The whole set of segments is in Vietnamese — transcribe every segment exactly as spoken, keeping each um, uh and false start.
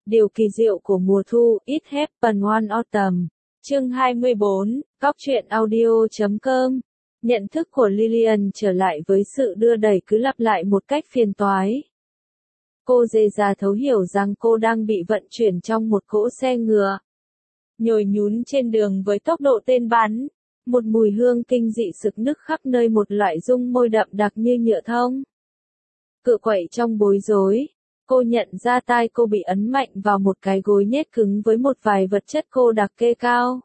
Điều kỳ diệu của mùa thu, It Happened One Autumn. Chương hai mươi bốn, Góc truyện audio chấm com. Nhận thức của Lillian trở lại với sự đưa đẩy cứ lặp lại một cách phiền toái. Cô dè dà thấu hiểu rằng cô đang bị vận chuyển trong một cỗ xe ngựa, nhồi nhún trên đường với tốc độ tên bắn. Một mùi hương kinh dị sực nức khắp nơi, một loại dung môi đậm đặc như nhựa thông. Cựa quậy trong bối rối, cô nhận ra tai cô bị ấn mạnh vào một cái gối nhét cứng với một vài vật chất cô đặc kê cao.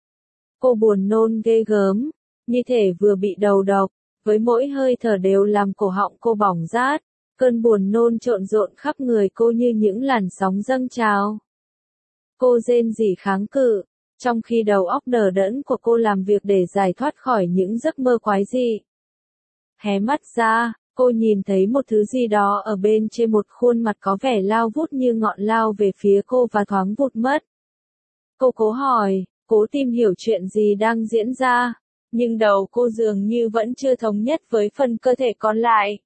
Cô buồn nôn ghê gớm, như thể vừa bị đầu độc, với mỗi hơi thở đều làm cổ họng cô bỏng rát. Cơn buồn nôn trộn rộn khắp người cô như những làn sóng dâng trào. Cô rên rỉ kháng cự, trong khi đầu óc đờ đẫn của cô làm việc để giải thoát khỏi những giấc mơ quái dị. Hé mắt ra, cô nhìn thấy một thứ gì đó ở bên trên một khuôn mặt có vẻ lao vút như ngọn lao về phía cô và thoáng vụt mất. Cô cố hỏi, cố tìm hiểu chuyện gì đang diễn ra, nhưng đầu cô dường như vẫn chưa thống nhất với phần cơ thể còn lại.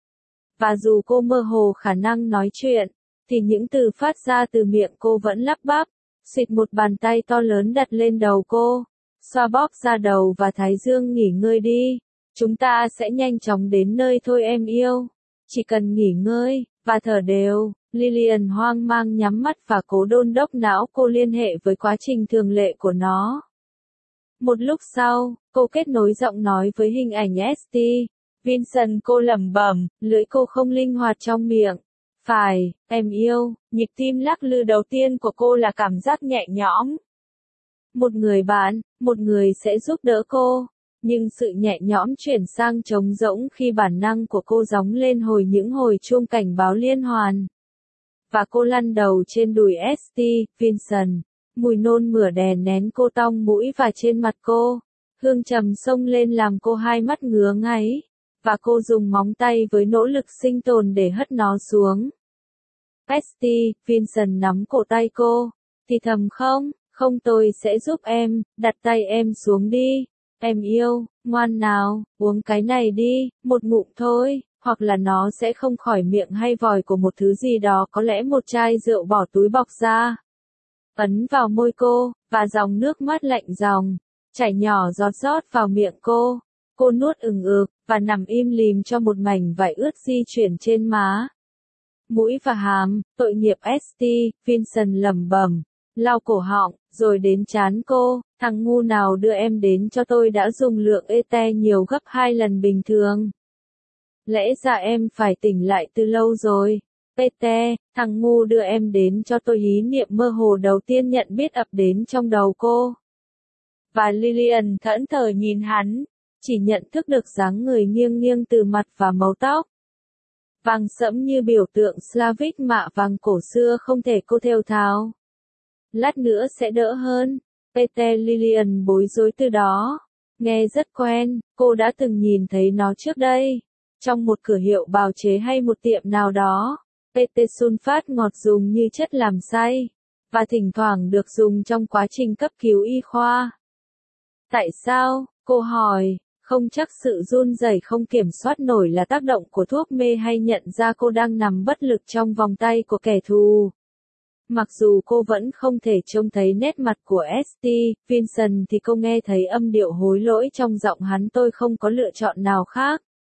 Và dù cô mơ hồ khả năng nói chuyện, thì những từ phát ra từ miệng cô vẫn lắp bắp. Xịt, một bàn tay to lớn đặt lên đầu cô, xoa bóp da đầu và thái dương. Nghỉ ngơi đi, chúng ta sẽ nhanh chóng đến nơi thôi em yêu. Chỉ cần nghỉ ngơi, và thở đều. Lillian hoang mang nhắm mắt và cố đôn đốc não cô liên hệ với quá trình thường lệ của nó. Một lúc sau, cô kết nối giọng nói với hình ảnh ét tê. Vincent, cô lẩm bẩm, lưỡi cô không linh hoạt trong miệng. Phải, em yêu. Nhịp tim lắc lư đầu tiên của cô là cảm giác nhẹ nhõm. Một người bạn, một người sẽ giúp đỡ cô. Nhưng sự nhẹ nhõm chuyển sang trống rỗng khi bản năng của cô gióng lên hồi những hồi chuông cảnh báo liên hoàn. Và cô lăn đầu trên đùi ét tê. Vincent. Mùi nôn mửa đè nén cô tong mũi và trên mặt cô. Hương trầm xông lên làm cô hai mắt ngứa ngáy. Và cô dùng móng tay với nỗ lực sinh tồn để hất nó xuống. ét tê. Vincent nắm cổ tay cô. Thì thầm không, không tôi sẽ giúp em, đặt tay em xuống đi. Em yêu, ngoan nào, uống cái này đi, một ngụm thôi, hoặc là nó sẽ không khỏi miệng hay vòi của một thứ gì đó, có lẽ một chai rượu bỏ túi bọc ra. Ấn vào môi cô, và dòng nước mắt lạnh dòng, chảy nhỏ giọt rót vào miệng cô. Cô nuốt ừng ực, và nằm im lìm cho một mảnh vải ướt di chuyển trên má, mũi và hàm. Tội nghiệp ét tê. Vincent lẩm bẩm, lau cổ họng, rồi đến trán cô. Thằng ngu nào đưa em đến cho tôi đã dùng lượng ete nhiều gấp hai lần bình thường. Lẽ ra em phải tỉnh lại từ lâu rồi. Pete, thằng ngu đưa em đến cho tôi. Ý niệm mơ hồ đầu tiên nhận biết ập đến trong đầu cô. Và Lillian thẫn thờ nhìn hắn, chỉ nhận thức được dáng người nghiêng nghiêng từ mặt và màu tóc vàng sẫm như biểu tượng Slavic mạ vàng cổ xưa không thể cô thều thào. Lát nữa sẽ đỡ hơn. Pete. Lillian bối rối từ đó. Nghe rất quen, cô đã từng nhìn thấy nó trước đây. Trong một cửa hiệu bào chế hay một tiệm nào đó. Pete sulfat ngọt dùng như chất làm say. Và thỉnh thoảng được dùng trong quá trình cấp cứu y khoa. Tại sao? Cô hỏi. Không chắc sự run rẩy không kiểm soát nổi là tác động của thuốc mê hay nhận ra cô đang nằm bất lực trong vòng tay của kẻ thù. Mặc dù cô vẫn không thể trông thấy nét mặt của ét tê. Vincent thì cô nghe thấy âm điệu hối lỗi trong giọng hắn. Tôi không có lựa chọn nào khác.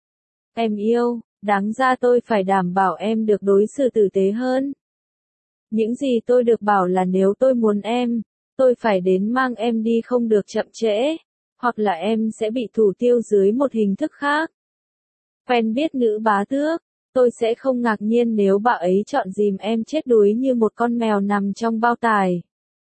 Em yêu, đáng ra tôi phải đảm bảo em được đối xử tử tế hơn. Những gì tôi được bảo là nếu tôi muốn em, tôi phải đến mang em đi, không được chậm trễ. Hoặc là em sẽ bị thủ tiêu dưới một hình thức khác. Quen biết nữ bá tước, tôi sẽ không ngạc nhiên nếu bà ấy chọn dìm em chết đuối như một con mèo nằm trong bao tải.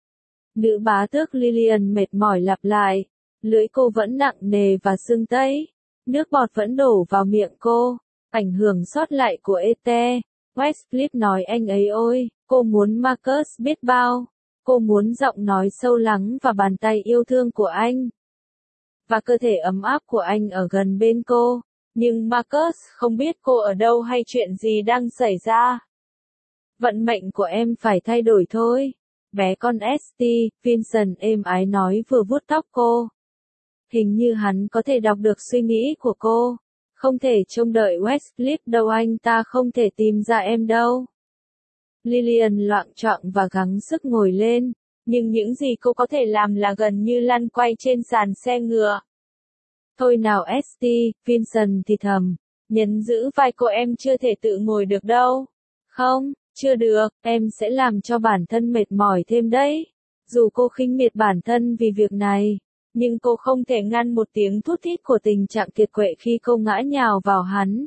Nữ bá tước. Lillian mệt mỏi lặp lại. Lưỡi cô vẫn nặng nề và sưng tấy. Nước bọt vẫn đổ vào miệng cô. Ảnh hưởng sót lại của ete. Westcliff nói anh ấy ôi, cô muốn Marcus biết bao. Cô muốn giọng nói sâu lắng và bàn tay yêu thương của anh. Và cơ thể ấm áp của anh ở gần bên cô. Nhưng Marcus không biết cô ở đâu hay chuyện gì đang xảy ra. Vận mệnh của em phải thay đổi thôi. Bé con ét tê. Vincent êm ái nói vừa vuốt tóc cô. Hình như hắn có thể đọc được suy nghĩ của cô. Không thể trông đợi Westcliff đâu, anh ta không thể tìm ra em đâu. Lillian loạng choạng và gắng sức ngồi lên, nhưng những gì cô có thể làm là gần như lăn quay trên sàn xe ngựa. Thôi nào ét tê, Vincent thì thầm, nhấn giữ vai cô, em chưa thể tự ngồi được đâu. Không, chưa được, em sẽ làm cho bản thân mệt mỏi thêm đấy. Dù cô khinh miệt bản thân vì việc này, nhưng cô không thể ngăn một tiếng thút thít của tình trạng kiệt quệ khi cô ngã nhào vào hắn.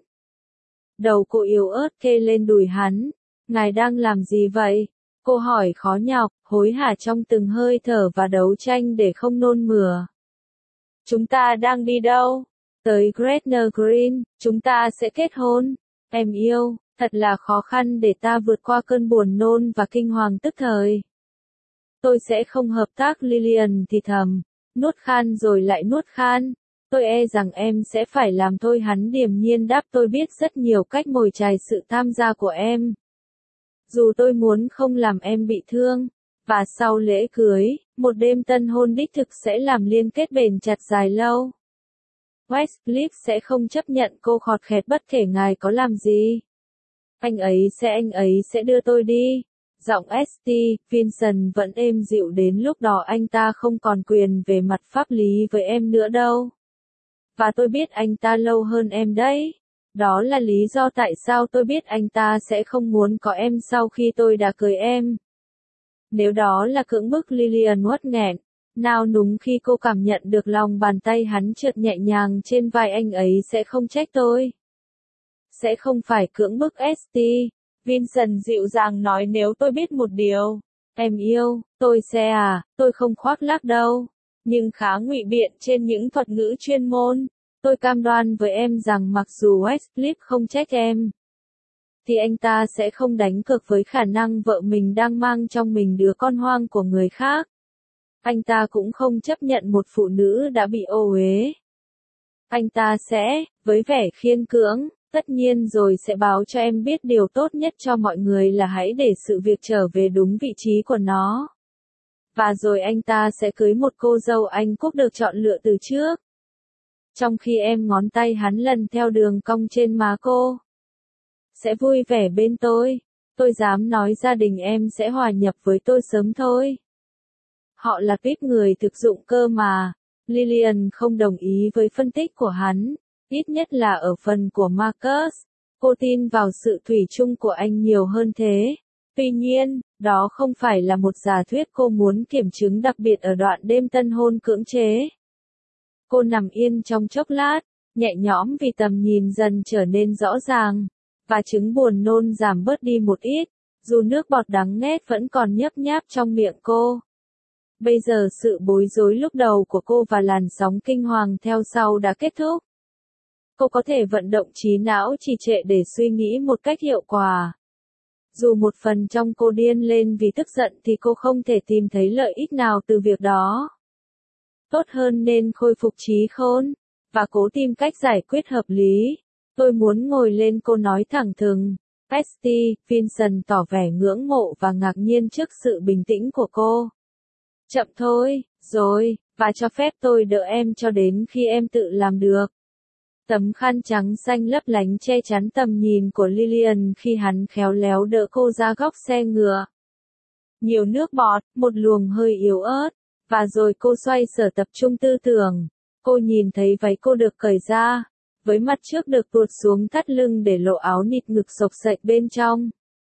Đầu cô yếu ớt kê lên đùi hắn. Ngài đang làm gì vậy? Cô hỏi khó nhọc, hối hả trong từng hơi thở và đấu tranh để không nôn mửa. Chúng ta đang đi đâu? Tới Gretna Green, chúng ta sẽ kết hôn. Em yêu, thật là khó khăn để ta vượt qua cơn buồn nôn và kinh hoàng tức thời. Tôi sẽ không hợp tác, Lillian thì thầm, nuốt khan rồi lại nuốt khan. Tôi e rằng em sẽ phải làm thôi, hắn điềm nhiên đáp, tôi biết rất nhiều cách mồi chài sự tham gia của em. Dù tôi muốn không làm em bị thương. Và sau lễ cưới, một đêm tân hôn đích thực sẽ làm liên kết bền chặt dài lâu. Westcliff sẽ không chấp nhận cô khọt khẹt bất kể ngài có làm gì. Anh ấy sẽ anh ấy sẽ đưa tôi đi. Giọng ét tê, Vincent vẫn êm dịu, đến lúc đó anh ta không còn quyền về mặt pháp lý với em nữa đâu. Và tôi biết anh ta lâu hơn em đấy. Đó là lý do tại sao tôi biết anh ta sẽ không muốn có em sau khi tôi đã cưới em. Nếu đó là cưỡng bức, Lillian uất nghẹn, nao núng khi cô cảm nhận được lòng bàn tay hắn trượt nhẹ nhàng trên vai, anh ấy sẽ không trách tôi. Sẽ không phải cưỡng bức ét tê, Vincent dịu dàng nói, nếu tôi biết một điều. Em yêu, tôi sẽ à, tôi không khoác lác đâu. Nhưng khá ngụy biện trên những thuật ngữ chuyên môn. Tôi cam đoan với em rằng mặc dù Westcliff không trách em, thì anh ta sẽ không đánh cược với khả năng vợ mình đang mang trong mình đứa con hoang của người khác. Anh ta cũng không chấp nhận một phụ nữ đã bị ô uế. Anh ta sẽ, với vẻ khiên cưỡng, tất nhiên rồi sẽ báo cho em biết điều tốt nhất cho mọi người là hãy để sự việc trở về đúng vị trí của nó. Và rồi anh ta sẽ cưới một cô dâu Anh Quốc được chọn lựa từ trước. Trong khi em ngón tay hắn lần theo đường cong trên má cô. Sẽ vui vẻ bên tôi. Tôi dám nói gia đình em sẽ hòa nhập với tôi sớm thôi. Họ là tuyết người thực dụng cơ mà. Lillian không đồng ý với phân tích của hắn, ít nhất là ở phần của Marcus. Cô tin vào sự thủy chung của anh nhiều hơn thế. Tuy nhiên, đó không phải là một giả thuyết cô muốn kiểm chứng, đặc biệt ở đoạn đêm tân hôn cưỡng chế. Cô nằm yên trong chốc lát, nhẹ nhõm vì tầm nhìn dần trở nên rõ ràng, và chứng buồn nôn giảm bớt đi một ít, dù nước bọt đắng nghét vẫn còn nhấp nháp trong miệng cô. Bây giờ sự bối rối lúc đầu của cô và làn sóng kinh hoàng theo sau đã kết thúc. Cô có thể vận động trí não trì trệ để suy nghĩ một cách hiệu quả. Dù một phần trong cô điên lên vì tức giận thì cô không thể tìm thấy lợi ích nào từ việc đó. Tốt hơn nên khôi phục trí khôn, và cố tìm cách giải quyết hợp lý. Tôi muốn ngồi lên, cô nói thẳng thừng. ét tê, Vincent tỏ vẻ ngưỡng mộ và ngạc nhiên trước sự bình tĩnh của cô. Chậm thôi, rồi, và cho phép tôi đỡ em cho đến khi em tự làm được. Tấm khăn trắng xanh lấp lánh che chắn tầm nhìn của Lillian khi hắn khéo léo đỡ cô ra góc xe ngựa. Nhiều nước bọt, một luồng hơi yếu ớt, và rồi cô xoay sở tập trung tư tưởng. Cô nhìn thấy váy cô được cởi ra, với mặt trước được tuột xuống thắt lưng để lộ áo nịt ngực xộc xệch bên trong.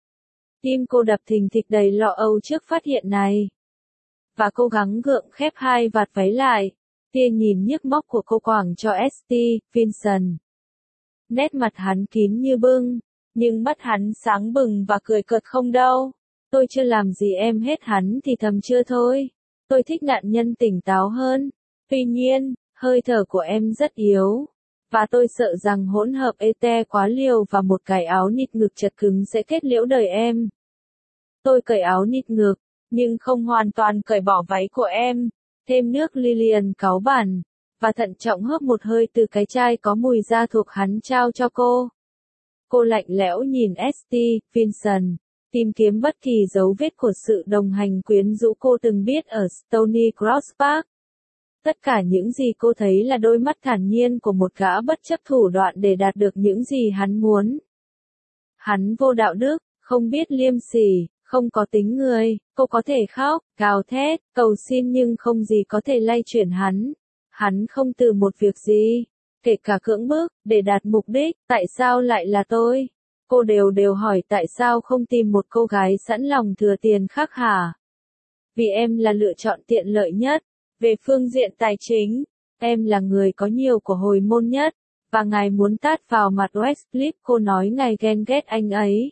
Tim cô đập thình thịch đầy lo âu trước phát hiện này. Và cô gắng gượng khép hai vạt váy lại. Tia nhìn nhức móc của cô quảng cho ét tê, Vincent. Nét mặt hắn kín như bưng, nhưng mắt hắn sáng bừng và cười cợt, không đâu. Tôi chưa làm gì em hết, hắn thì thầm, chưa thôi. Tôi thích nạn nhân tỉnh táo hơn. Tuy nhiên, hơi thở của em rất yếu. Và tôi sợ rằng hỗn hợp ete quá liều và một cái áo nịt ngực chật cứng sẽ kết liễu đời em. Tôi cởi áo nịt ngực, nhưng không hoàn toàn cởi bỏ váy của em. Thêm nước, Lillian cáu bản, và thận trọng hớp một hơi từ cái chai có mùi da thuộc hắn trao cho cô. Cô lạnh lẽo nhìn ét tê, Vincent, tìm kiếm bất kỳ dấu vết của sự đồng hành quyến rũ cô từng biết ở Stony Cross Park. Tất cả những gì cô thấy là đôi mắt thản nhiên của một gã bất chấp thủ đoạn để đạt được những gì hắn muốn. Hắn vô đạo đức, không biết liêm sỉ, Không có tính người, cô có thể khóc, gào thét, cầu xin nhưng không gì có thể lay chuyển hắn. Hắn không từ một việc gì, kể cả cưỡng bức, để đạt mục đích, tại sao lại là tôi? Cô đều đều hỏi tại sao không tìm một cô gái sẵn lòng thừa tiền khác hả? Vì em là lựa chọn tiện lợi nhất. Về phương diện tài chính, em là người có nhiều của hồi môn nhất. Và ngài muốn tát vào mặt Westcliff, cô nói ngài ghen ghét anh ấy.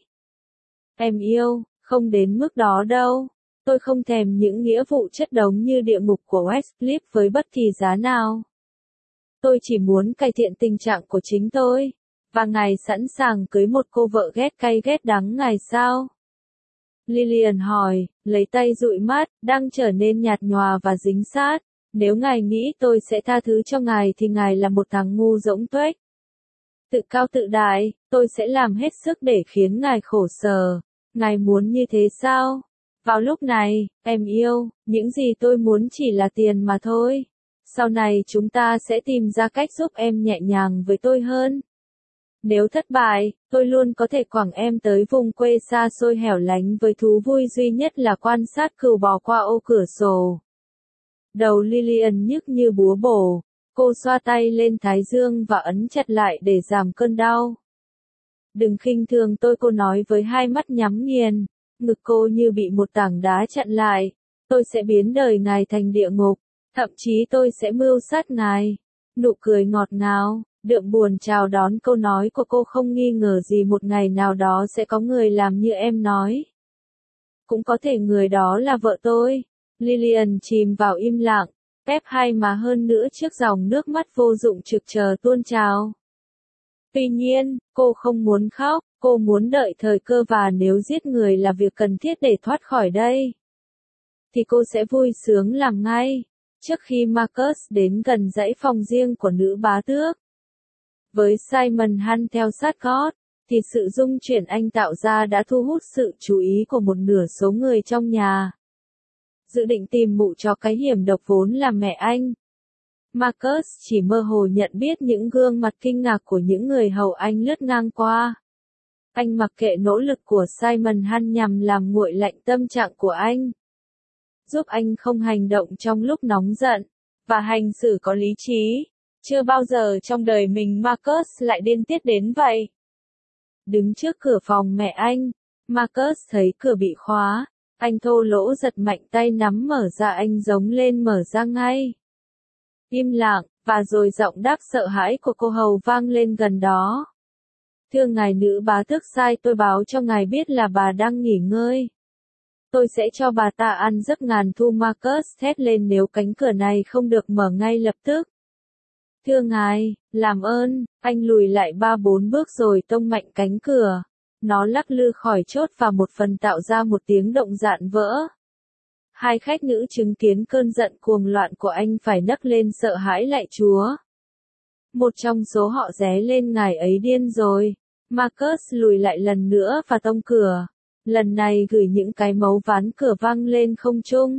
Em yêu, không đến mức đó đâu. Tôi không thèm những nghĩa vụ chất đống như địa ngục của Westcliff với bất kỳ giá nào. Tôi chỉ muốn cải thiện tình trạng của chính tôi. Và ngài sẵn sàng cưới một cô vợ ghét cay ghét đắng ngài sao? Lillian hỏi, lấy tay dụi mắt, đang trở nên nhạt nhòa và dính sát. Nếu ngài nghĩ tôi sẽ tha thứ cho ngài thì ngài là một thằng ngu rỗng tuếch. Tự cao tự đại, tôi sẽ làm hết sức để khiến ngài khổ sở. Ngài muốn như thế sao? Vào lúc này, em yêu, những gì tôi muốn chỉ là tiền mà thôi. Sau này chúng ta sẽ tìm ra cách giúp em nhẹ nhàng với tôi hơn. Nếu thất bại, tôi luôn có thể quẳng em tới vùng quê xa xôi hẻo lánh với thú vui duy nhất là quan sát cừu bò qua ô cửa sổ. Đầu Lillian nhức như búa bổ, cô xoa tay lên thái dương và ấn chặt lại để giảm cơn đau. Đừng khinh thường tôi, cô nói với hai mắt nhắm nghiền, ngực cô như bị một tảng đá chặn lại. Tôi sẽ biến đời ngài thành địa ngục, thậm chí tôi sẽ mưu sát ngài. Nụ cười ngọt ngào, đượm buồn chào đón câu nói của cô, không nghi ngờ gì một ngày nào đó sẽ có người làm như em nói. Cũng có thể người đó là vợ tôi. Lillian chìm vào im lặng, ép hai má hơn nữa trước dòng nước mắt vô dụng trực chờ tuôn trào. Tuy nhiên, cô không muốn khóc, cô muốn đợi thời cơ, và nếu giết người là việc cần thiết để thoát khỏi đây, thì cô sẽ vui sướng làm ngay. Trước khi Marcus đến gần dãy phòng riêng của nữ bá tước, với Simon Hunt theo sát gót, thì sự rung chuyển anh tạo ra đã thu hút sự chú ý của một nửa số người trong nhà. Dự định tìm mụ cho cái hiểm độc vốn là mẹ anh. Marcus chỉ mơ hồ nhận biết những gương mặt kinh ngạc của những người hầu anh lướt ngang qua. Anh mặc kệ nỗ lực của Simon Hunt nhằm làm nguội lạnh tâm trạng của anh, giúp anh không hành động trong lúc nóng giận, và hành xử có lý trí. Chưa bao giờ trong đời mình Marcus lại điên tiết đến vậy. Đứng trước cửa phòng mẹ anh, Marcus thấy cửa bị khóa. Anh thô lỗ giật mạnh tay nắm mở ra, anh giống lên mở ra ngay. Im lặng, và rồi giọng đáp sợ hãi của cô hầu vang lên gần đó. Thưa ngài, nữ bá tước sai tôi báo cho ngài biết là bà đang nghỉ ngơi. Tôi sẽ cho bà ta ăn giấc ngàn thu. Marcus thét lên nếu cánh cửa này không được mở ngay lập tức. Thưa ngài, làm ơn, anh lùi lại ba bốn bước rồi tông mạnh cánh cửa. Nó lắc lư khỏi chốt và một phần tạo ra một tiếng động dạn vỡ. Hai khách nữ chứng kiến cơn giận cuồng loạn của anh phải nấc lên sợ hãi lạy Chúa. Một trong số họ ré lên, ngài ấy điên rồi. Marcus lùi lại lần nữa và tông cửa. Lần này gửi những cái mấu ván cửa văng lên không trung.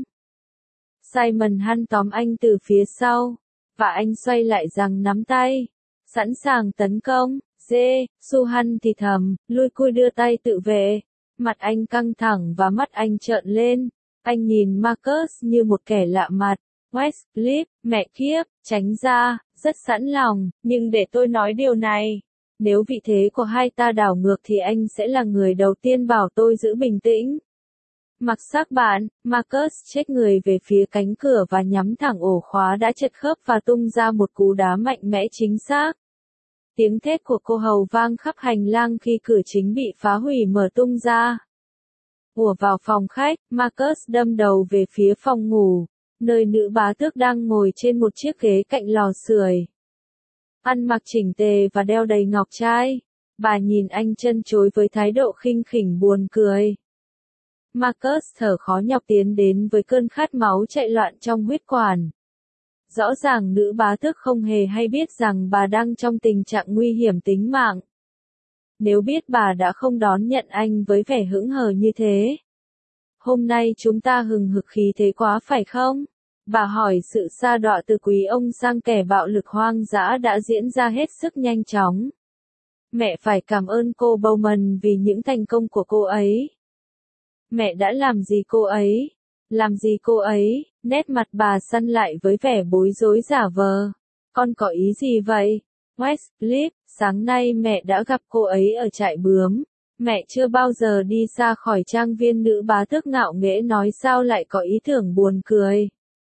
Simon Hunt tóm anh từ phía sau, và anh xoay lại giằng nắm tay, sẵn sàng tấn công. Dê, Suhan thì thầm, lui cui đưa tay tự vệ. Mặt anh căng thẳng và mắt anh trợn lên. Anh nhìn Marcus như một kẻ lạ mặt. Westcliff, mẹ kiếp, tránh ra, rất sẵn lòng, nhưng để tôi nói điều này. Nếu vị thế của hai ta đảo ngược thì anh sẽ là người đầu tiên bảo tôi giữ bình tĩnh. Mặc xác bạn, Marcus chết người về phía cánh cửa và nhắm thẳng ổ khóa đã chật khớp và tung ra một cú đá mạnh mẽ chính xác. Tiếng thét của cô hầu vang khắp hành lang khi cửa chính bị phá hủy mở tung ra. Ùa vào phòng khách, Marcus đâm đầu về phía phòng ngủ, nơi nữ bá tước đang ngồi trên một chiếc ghế cạnh lò sưởi. Ăn mặc chỉnh tề và đeo đầy ngọc trai. Bà nhìn anh chân chối với thái độ khinh khỉnh buồn cười. Marcus thở khó nhọc tiến đến với cơn khát máu chạy loạn trong huyết quản. Rõ ràng nữ bá tước không hề hay biết rằng bà đang trong tình trạng nguy hiểm tính mạng. Nếu biết bà đã không đón nhận anh với vẻ hững hờ như thế. Hôm nay chúng ta hừng hực khí thế quá phải không? Bà hỏi, sự sa đọa từ quý ông sang kẻ bạo lực hoang dã đã diễn ra hết sức nhanh chóng. Mẹ phải cảm ơn cô Bowman vì những thành công của cô ấy. Mẹ đã làm gì cô ấy? Làm gì cô ấy? Nét mặt bà săn lại với vẻ bối rối giả vờ. Con có ý gì vậy? Westcliff, sáng nay mẹ đã gặp cô ấy ở trại bướm. Mẹ chưa bao giờ đi ra khỏi trang viên, nữ bá tước ngạo nghễ nói, sao lại có ý tưởng buồn cười.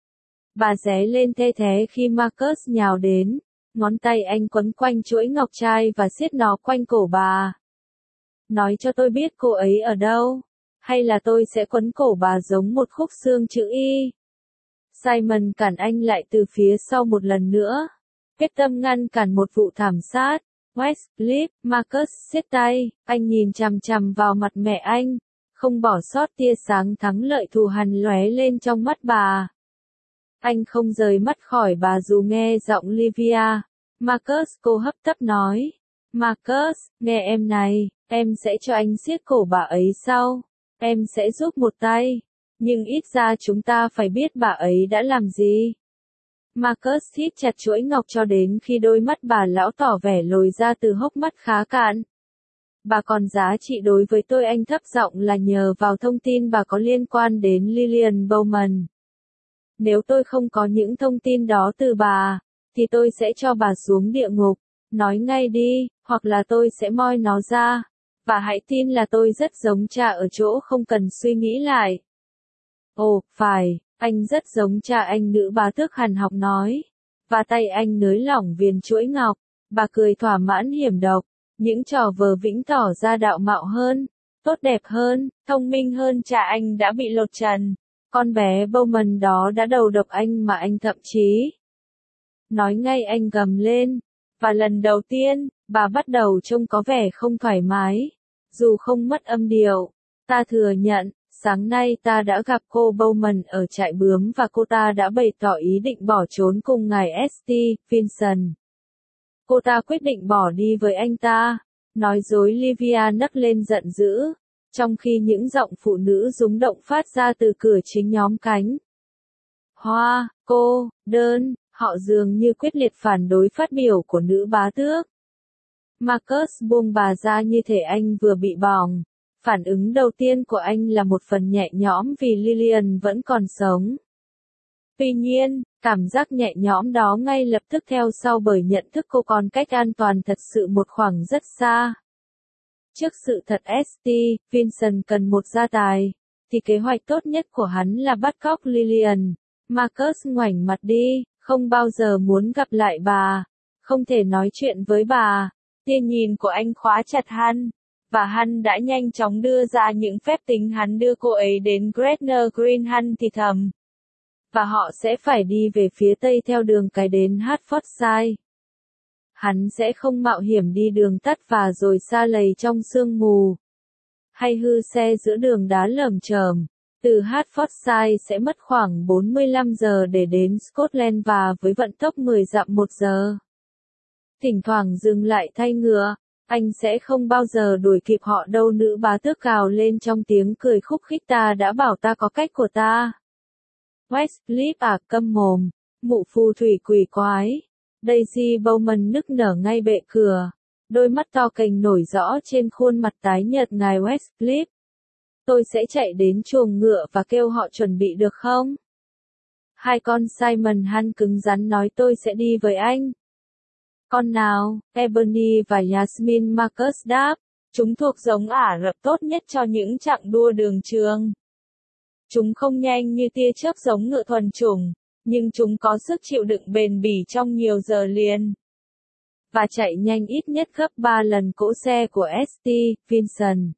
Bà ré lên the thé khi Marcus nhào đến. Ngón tay anh quấn quanh chuỗi ngọc trai và siết nó quanh cổ bà. Nói cho tôi biết cô ấy ở đâu. Hay là tôi sẽ quấn cổ bà giống một khúc xương chữ Y. Simon cản anh lại từ phía sau một lần nữa. Quyết tâm ngăn cản một vụ thảm sát. Westcliff, Marcus siết tay, anh nhìn chằm chằm vào mặt mẹ anh, không bỏ sót tia sáng thắng lợi thù hằn lóe lên trong mắt bà. Anh không rời mắt khỏi bà dù nghe giọng Livia. Marcus, cô hấp tấp nói. Marcus, nghe em này, em sẽ cho anh siết cổ bà ấy sau. Em sẽ giúp một tay. Nhưng ít ra chúng ta phải biết bà ấy đã làm gì. Marcus hít chặt chuỗi ngọc cho đến khi đôi mắt bà lão tỏ vẻ lồi ra từ hốc mắt khá cạn. Bà còn giá trị đối với tôi, anh thấp giọng, là nhờ vào thông tin bà có liên quan đến Lillian Bowman. Nếu tôi không có những thông tin đó từ bà, thì tôi sẽ cho bà xuống địa ngục. Nói ngay đi, hoặc là tôi sẽ moi nó ra. Và hãy tin là tôi rất giống cha ở chỗ không cần suy nghĩ lại. Ồ, phải, anh rất giống cha anh, nữ bá tước hằn học nói. Và tay anh nới lỏng viền chuỗi ngọc. Bà cười thỏa mãn hiểm độc. Những trò vờ vĩnh tỏ ra đạo mạo hơn, tốt đẹp hơn, thông minh hơn cha anh đã bị lột trần. Con bé Bowman đó đã đầu độc anh mà anh thậm chí. Nói ngay, anh gầm lên. Và lần đầu tiên, bà bắt đầu trông có vẻ không thoải mái. Dù không mất âm điệu. Ta thừa nhận, sáng nay ta đã gặp cô Bowman ở trại bướm và cô ta đã bày tỏ ý định bỏ trốn cùng ngài ét tê Vincent. Cô ta quyết định bỏ đi với anh ta. Nói dối, Livia nấc lên giận dữ. Trong khi những giọng phụ nữ rúng động phát ra từ cửa chính nhóm cánh. Hoa, cô, đơn, họ dường như quyết liệt phản đối phát biểu của nữ bá tước. Marcus buông bà ra như thể anh vừa bị bỏng. Phản ứng đầu tiên của anh là một phần nhẹ nhõm vì Lillian vẫn còn sống. Tuy nhiên, cảm giác nhẹ nhõm đó ngay lập tức theo sau bởi nhận thức cô còn cách an toàn thật sự một khoảng rất xa. Trước sự thật ét tê Vincent cần một gia tài, thì kế hoạch tốt nhất của hắn là bắt cóc Lillian. Marcus ngoảnh mặt đi, không bao giờ muốn gặp lại bà, không thể nói chuyện với bà. Tia nhìn của anh khóa chặt hắn, và hắn đã nhanh chóng đưa ra những phép tính. Hắn đưa cô ấy đến Gretna Green, hắn thì thầm. Và họ sẽ phải đi về phía tây theo đường cái đến Hertfordshire. Hắn sẽ không mạo hiểm đi đường tắt và rồi sa lầy trong sương mù. Hay hư xe giữa đường đá lởm chởm. Từ Hertfordshire sẽ mất khoảng bốn mươi lăm giờ để đến Scotland và với vận tốc mười dặm một giờ. Thỉnh thoảng dừng lại thay ngựa. Anh sẽ không bao giờ đuổi kịp họ đâu, nữ bá tước gào lên trong tiếng cười khúc khích. Ta đã bảo ta có cách của ta. Westcliff à, câm mồm, mụ phù thủy quỷ quái. Daisy Bowman nức nở ngay bệ cửa. Đôi mắt to cành nổi rõ trên khuôn mặt tái nhợt ngài Westcliff. Tôi sẽ chạy đến chuồng ngựa và kêu họ chuẩn bị, được không? Hai con Simon Han cứng rắn nói, tôi sẽ đi với anh. Con nào? Ebony và Yasmin, Marcus đáp. Chúng thuộc giống Ả Rập tốt nhất cho những chặng đua đường trường. Chúng không nhanh như tia chớp giống ngựa thuần chủng, nhưng chúng có sức chịu đựng bền bỉ trong nhiều giờ liền. Và chạy nhanh ít nhất gấp ba lần cỗ xe của ét tê Vincent.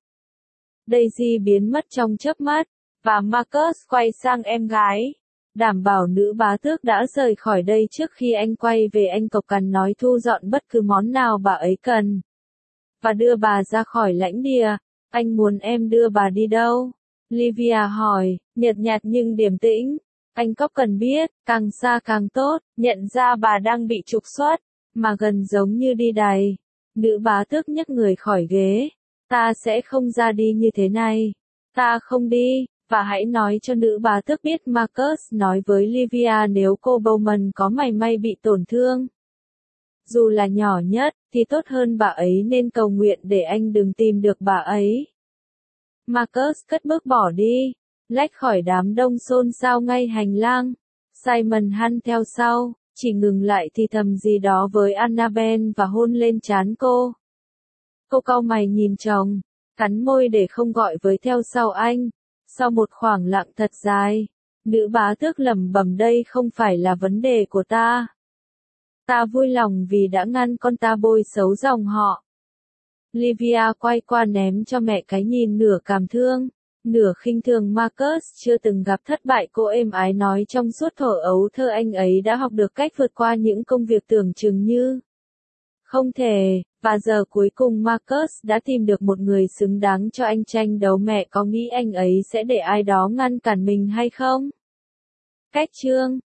Daisy biến mất trong chớp mắt, và Marcus quay sang em gái. Đảm bảo nữ bá tước đã rời khỏi đây trước khi anh quay về. Anh cộc cằn nói, thu dọn bất cứ món nào bà ấy cần. Và đưa bà ra khỏi lãnh địa. Anh muốn em đưa bà đi đâu? Livia hỏi, nhợt nhạt nhưng điềm tĩnh. Anh cóc cần biết, càng xa càng tốt, nhận ra bà đang bị trục xuất, mà gần giống như đi đày. Nữ bá tước nhấc người khỏi ghế. Ta sẽ không ra đi như thế này. Ta không đi, và hãy nói cho nữ bá tước biết, Marcus nói với Livia, nếu cô Bowman có mảy may bị tổn thương. Dù là nhỏ nhất, thì tốt hơn bà ấy nên cầu nguyện để anh đừng tìm được bà ấy. Marcus cất bước bỏ đi, lách khỏi đám đông xôn xao ngay hành lang. Simon Hunt theo sau, chỉ ngừng lại thì thầm gì đó với Annabelle và hôn lên trán cô. Cô cau mày nhìn chồng, cắn môi để không gọi với theo sau anh. Sau một khoảng lặng thật dài, nữ bá tước lẩm bẩm đây không phải là vấn đề của ta. Ta vui lòng vì đã ngăn con ta bôi xấu dòng họ. Livia quay qua ném cho mẹ cái nhìn nửa cảm thương, nửa khinh thường. Marcus chưa từng gặp thất bại, cô êm ái nói trong suốt thuở ấu thơ anh ấy đã học được cách vượt qua những công việc tưởng chừng như không thể, và giờ cuối cùng Marcus đã tìm được một người xứng đáng cho anh tranh đấu. Mẹ có nghĩ anh ấy sẽ để ai đó ngăn cản mình hay không? Cách chương